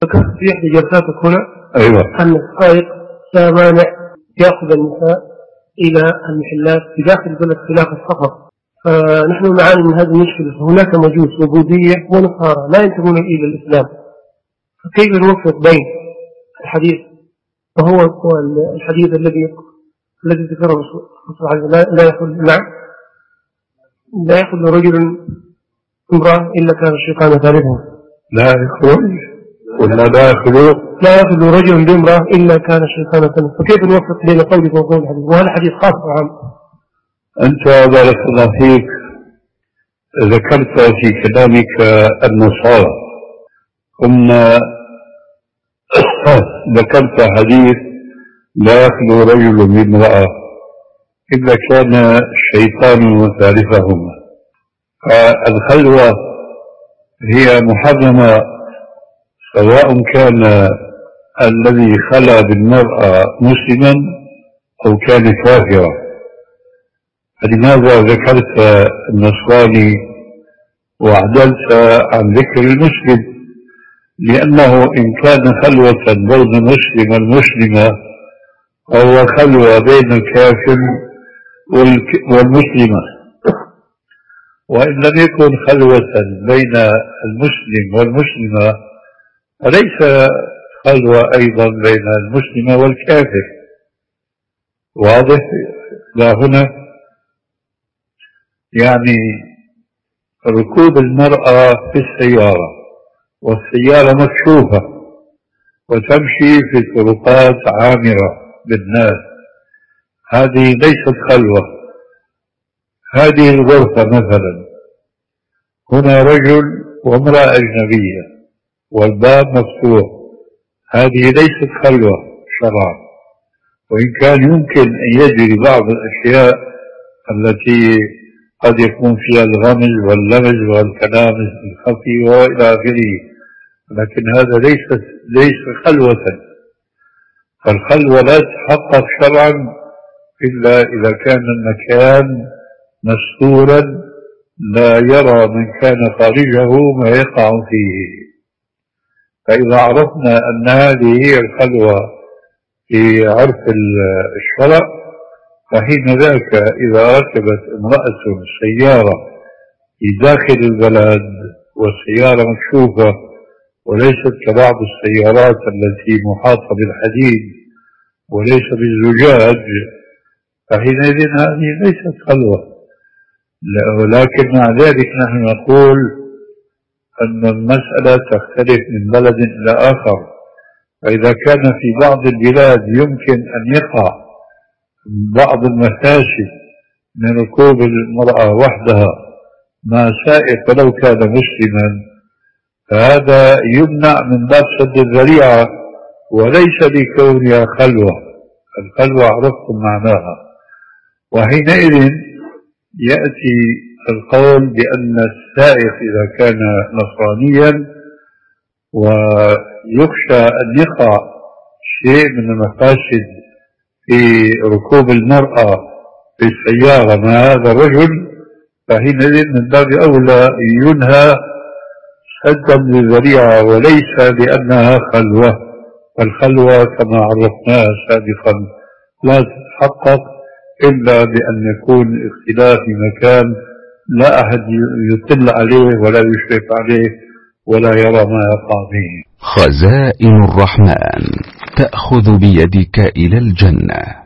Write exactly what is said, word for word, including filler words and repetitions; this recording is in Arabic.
ذكرت في إحدى جلساتك هنا أيوة. أن السائق سامانع يأخذ النساء إلى المحلات في داخل بلد خلاف السفر، فنحن نعاني من هذه المشكلة. هناك مجوس وبوذية ونصارى لا ينتمون إلى الإسلام، فكيف نوفق بين الحديث وهو الحديث الذي الذي ذكره الرسول صلى الله عليه وسلم لا يأخذ نعم لا يأخذ رجل امرأة إلا كان الشيطان ثالثها، لا يخرج ولا لا يخرج لا يأخذ رجل بامرأة إلا كان الشيطان ثالثها، فكيف نوفق بين قولك وقول الحديث؟ وهذا الحديث خاص عام. أنت بارك الله فيك ذكرت في كلامك النصارى، ثم ذكرت حديث لا يخلو رجل بامرأة إلا كان الشيطان ثالثهما. فالخلوة هي محرمة سواء كان الذي خلى بالمرأة مسلما أو كان كافرا. فلماذا ذكرت النصراني وعدلت عن ذكر المسلم؟ لأنه إن كان خلوة بين مسلم والمسلمة فهو خلوة بين الكافر والمسلمة، وإن لم يكن خلوة بين المسلم والمسلمة فليس خلوة أيضا بين المسلمة والكافر. واضح؟ لا هنا يعني ركوب المرأة في السيارة والسيارة مكشوفة وتمشي في طرقات عامرة بالناس، هذه ليست خلوة. هذه الغرفة مثلا هنا رجل وامرأة أجنبية والباب مفتوح، هذه ليست خلوة شرعا، وإن كان يمكن أن يجري بعض الأشياء التي قد يكون فيها الغمز واللمز والكلام الخفي وإلى آخره، لكن هذا ليس ليس خلوة. فالخلوة لا تتحقق شرعا إلا إذا كان المكان مستورا لا يرى من كان خارجه ما يقع فيه. فإذا عرفنا أن هذه هي الخلوة في عرف الشرع، فحين ذاك إذا ركبت امرأة سيارة في داخل البلد والسيارة مكشوفة وليست كبعض السيارات التي محاطة بالحديد وليس بالزجاج، فحينئذ هذه ليست خلوة. ولكن مع ذلك نحن نقول أن المسألة تختلف من بلد إلى آخر، فإذا كان في بعض البلاد يمكن أن يقع بعض المفاسد من ركوب المرأة وحدها مع سائق ولو كان مسلما، فهذا يمنع من باب سد الذريعة وليس لكونها خلوة. الخلوة عرفتم معناها. وحينئذ يأتي القول بأن السائق إذا كان نصرانيا ويخشى أن يقع شيء من المفاسد في ركوب المرأة في السيارة مع هذا الرجل، فحينئذ من باب أولى ينهى سدا للذريعة وليس لأنها خلوة. فالخلوة كما عرفناها سابقا لا تتحقق إلا بأن يكون اختلاف في مكان لا أحد يطل عليه ولا يشرف عليه ولا يرى ما يقع به. خزائن الرحمن تأخذ بيدك إلى الجنة.